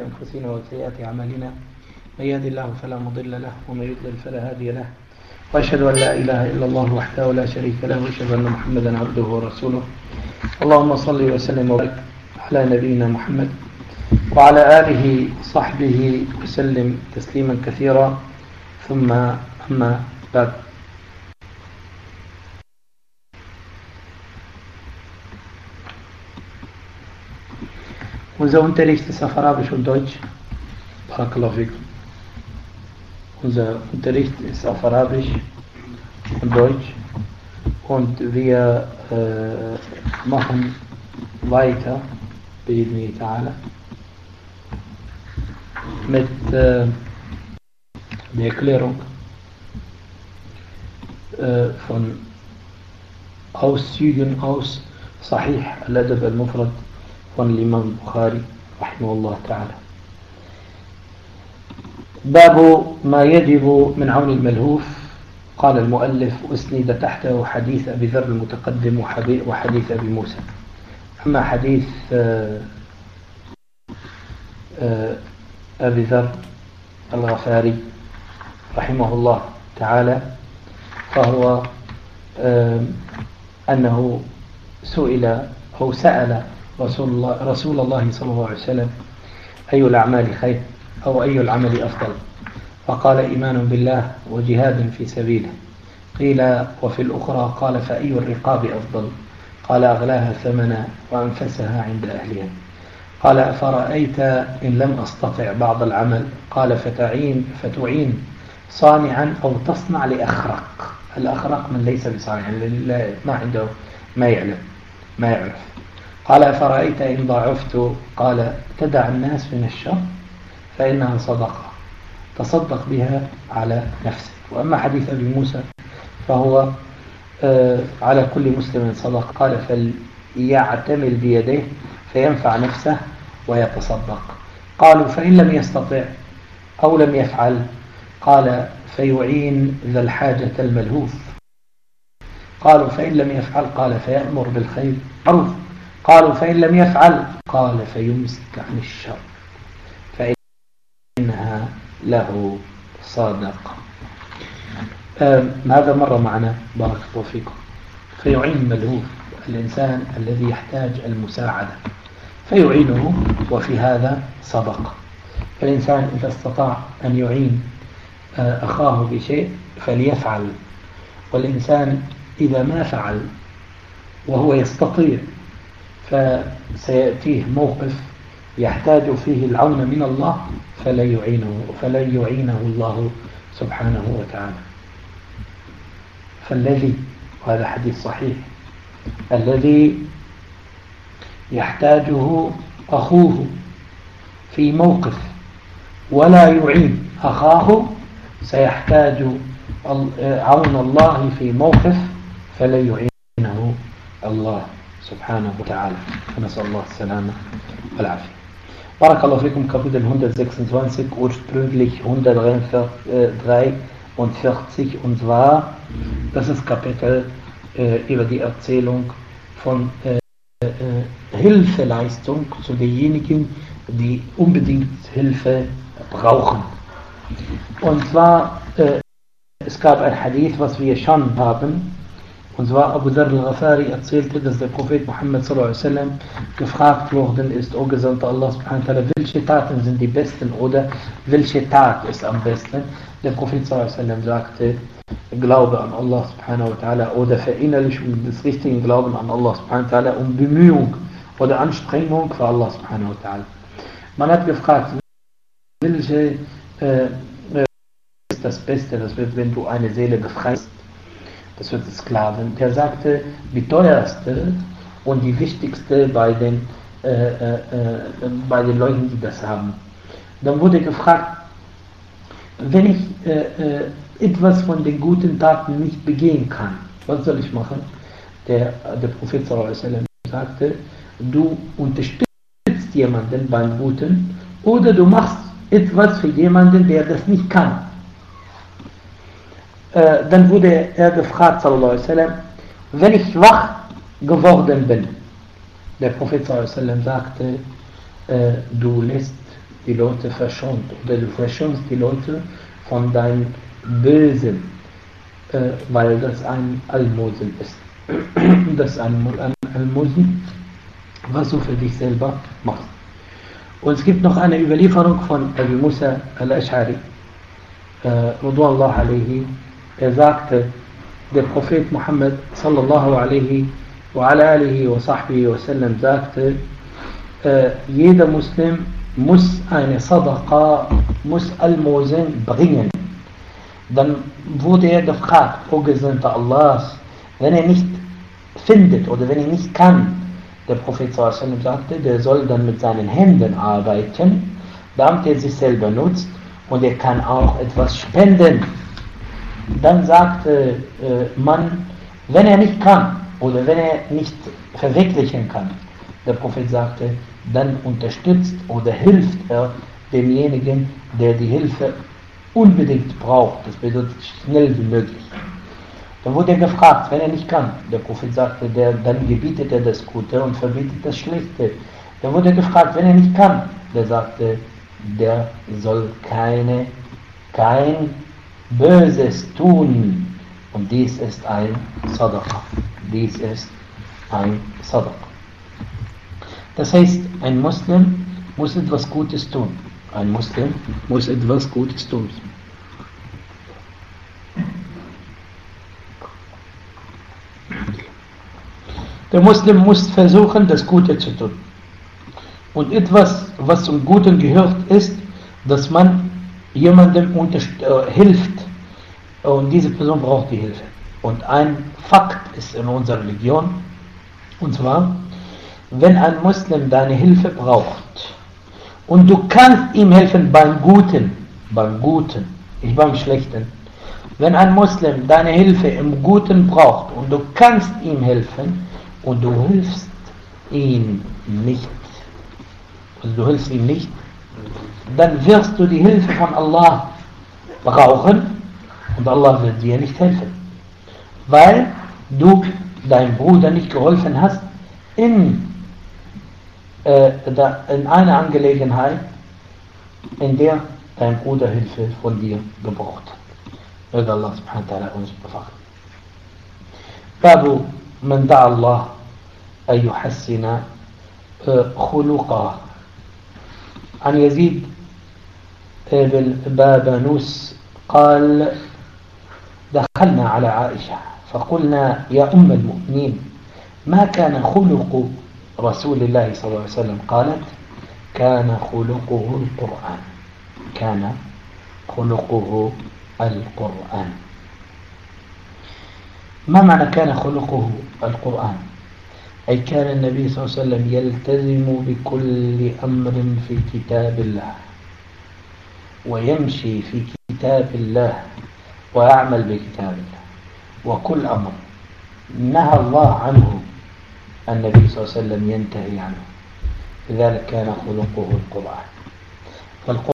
أنفسنا وسيئات أعمالنا، من يهد الله فلا مضل له ومن يضلل فلا هادي له، وأشهد أن لا إله إلا الله وحده لا شريك له، وأشهد أن محمدا عبده ورسوله. اللهم صل وسلم وبارك على نبينا محمد وعلى آله وصحبه وسلم تسليما كثيرا، ثم أما بعد. Unser Unterricht ist auf Arabisch und Deutsch. Barakallahu fikum. Unser Unterricht ist auf Arabisch und Deutsch und wir machen weiter بإذن تعالى mit der Erklärung von Auszügen aus Sahih al-Adab al-Mufrad von Imam Bukhari rahimahullah ta'ala. باب ما يجب من عون الملهوف. قال المؤلف: واسند تحته حديث أبي ذر المتقدم وحديث أبي موسى. أما حديث أبي ذر الغفاري رحمه الله تعالى فهو أنه سئل أو سأل رسول الله صلى الله عليه وسلم: أي الأعمال خير أو أي العمل أفضل؟ فقال: إيمان بالله وجهاد في سبيله. قيل: وفي الأخرى؟ قال: فأي الرقاب أفضل؟ قال: أغلاها ثمنا وأنفسها عند أهلها. قال: أفرأيت إن لم أستطع بعض العمل؟ قال: فتعين صانعا أو تصنع لأخرق. الأخرق من ليس بصانع، ما عنده، ما يعرف. قال: أفرأيت إن ضعفت؟ قال: تدع الناس من الشر فإنها صدقة تصدق بها على نفسك. وأما حديث أبي موسى فهو على كل مسلم صدق. قال: فليعتمل بيديه فينفع نفسه ويتصدق. قالوا: فإن لم يستطع أو لم يفعل؟ قال: فيعين ذا الحاجة الملهوف. قالوا: فإن لم يفعل؟ قال: فيأمر بالخير معروف. قالوا: فإن لم يفعل؟ قال: فيمسك عن الشر فإنها له صادقة. هذا مرة معنا بارك الله فيكم. فيعين الملهوف، الإنسان الذي يحتاج المساعدة فيعينه، وفي هذا صدقة. فالإنسان إذا استطاع أن يعين أخاه بشيء فليفعل، والإنسان إذا ما فعل وهو يستطيع فسيأتيه موقف يحتاج فيه العون من الله فلا يعينه الله سبحانه وتعالى. فالذي، وهذا حديث صحيح، الذي يحتاجه أخوه في موقف ولا يعين أخاه سيحتاج عون الله في موقف فلا يعينه الله سبحانه وتعالى. فنسأل الله السلامة والعافية. بارك الله فيكم. Kapitel 126, ursprünglich 143, und zwar das ist Kapitel über die Erzählung von Hilfeleistung zu denjenigen, die unbedingt Hilfe brauchen. Und zwar es gab ein Hadith, was wir schon haben, und zwar Abu Dharr al-Ghafari erzählte, dass der Prophet Muhammad sallallahu alaihi wasallam gefragt worden ist: O Gesandter Allah subhanahu wa ta'ala, welche Taten sind die besten oder welche Tat ist am besten? Der Prophet sallallahu alaihi wasallam sagte: Glaube an Allah subhanahu wa ta'ala oder Verinnerlichung des richtigen Glauben an Allah subhanahu wa ta'ala und Bemühung oder Anstrengung für Allah subhanahu wa ta'ala. Man hat gefragt, welche ist das Beste? Das wird, wenn du eine Seele befreist. Das wird Sklaven. Der sagte, die teuerste und die wichtigste bei den Leuten, die das haben. Dann wurde gefragt, wenn ich etwas von den guten Taten nicht begehen kann, was soll ich machen? Der Prophet sallallahu alaihi wasallam sagte, du unterstützt jemanden beim Guten oder du machst etwas für jemanden, der das nicht kann. Dann wurde er gefragt, sallallahu alaihi wasallam, wenn ich wach geworden bin. Der Prophet sallallahu alaihi wasallam sagte, du lässt die Leute verschont oder du verschonst die Leute von deinem Bösen, weil das ein Almosen ist. Das ist ein Almosen, was du für dich selber machst. Und es gibt noch eine Überlieferung von Abu Musa al-Ash'ari, Ridwanullah alayhi. Er sagte, der Prophet Muhammad sallallahu alaihi wa ala alihi wa sahbihi wa sallam sagte, jeder Muslim muss eine Sadaqa, muss Almosen bringen. Dann wurde er gefragt, O Gesandter Allahs, wenn er nicht findet oder wenn er nicht kann, der Prophet sallallahu alaihi wa sallam sagte, der soll dann mit seinen Händen arbeiten, damit er sich selber nutzt und er kann auch etwas spenden. Dann sagte man, wenn er nicht kann oder wenn er nicht verwirklichen kann, der Prophet sagte, dann unterstützt oder hilft er demjenigen, der die Hilfe unbedingt braucht. Das bedeutet schnell wie möglich. Dann wurde er gefragt, wenn er nicht kann. Der Prophet sagte, dann gebietet er das Gute und verbietet das Schlechte. Dann wurde er gefragt, wenn er nicht kann. Der sagte, der soll kein Böses tun. Und dies ist ein Sadaqa. Dies ist ein Sadaqa. Das heißt, ein Muslim muss etwas Gutes tun. Ein Muslim muss etwas Gutes tun. Der Muslim muss versuchen, das Gute zu tun. Und etwas, was zum Guten gehört, ist, dass man jemandem hilft. Und diese Person braucht die Hilfe. Und ein Fakt ist in unserer Religion, und zwar, wenn ein Muslim deine Hilfe braucht und du kannst ihm helfen beim Guten, nicht beim Schlechten. Wenn ein Muslim deine Hilfe im Guten braucht und du kannst ihm helfen und du hilfst ihm nicht, dann wirst du die Hilfe von Allah brauchen und Allah wird dir nicht helfen, weil du deinem Bruder nicht geholfen hast in einer Angelegenheit, in der dein Bruder Hilfe von dir gebraucht hat. Möge Allah subhanahu wa ta'ala uns bewahren. Babu man da'a Allah an yuhassina khuluqah. عن يزيد بن بابنوس قال دخلنا على عائشة فقلنا يا أم المؤمنين ما كان خلق رسول الله صلى الله عليه وسلم؟ قالت كان خلقه القرآن. كان خلقه القرآن. ما معنى كان خلقه القرآن؟ أي كان النبي صلى الله عليه وسلم يلتزم بكل أمر في كتاب الله ويمشي في كتاب الله ويعمل بكتاب الله، وكل أمر نهى الله عنه النبي صلى الله عليه وسلم ينتهي عنه، لذلك كان خلقه القرآن.